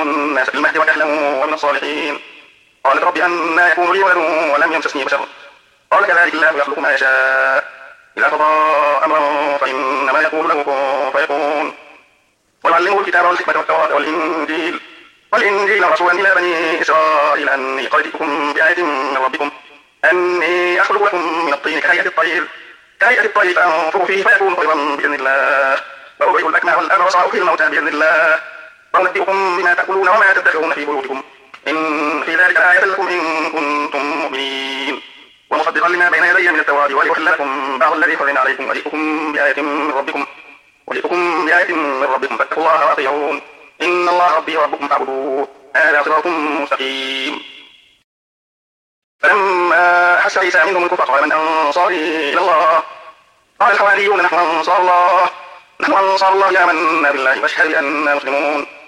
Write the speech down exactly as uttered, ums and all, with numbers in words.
الناس في المهد وكهلا ومن الصالحين. قالت رب أنى يكون لي ولد ولم يمسسني بشر قال كذلك الله يخلق ما يشاء إذا قضى أمرا فإنما يقول له كن فيكون. ويعلمه الكتاب والحكمة والتوراة والإنجيل والإنجيل رسولا إلى بني إسرائيل أني قد جئتكم بآية من ربكم أني أخلق لكم من الطين كهيئة الطير كهيئة الطير فأنفخ فيه فيكون طيرا بإذن الله وأبرئ الأكمه والأبرص وأحيي الموتى بإذن الله وأنبئكم بما تأكلون وما تدخرون في بيوتكم إن في ذلك آية لكم إن كنتم مؤمنين. ومصدقا لما بين يدي من التوراة ولأحل لكم بعض الذي حرم عليكم وجئتكم بآية من ربكم وجئتكم بآية من ربكم فاتقوا الله وأطيعون إن الله ربي وربكم فاعبدوه هذا صراط مستقيم. فلما أحس عيسى منهم الكفر قال من أنصاري إلى الله قال الحواريون نحن أنصار الله نحن أنصار الله آمنا بالله واشهد بأننا مسلمون.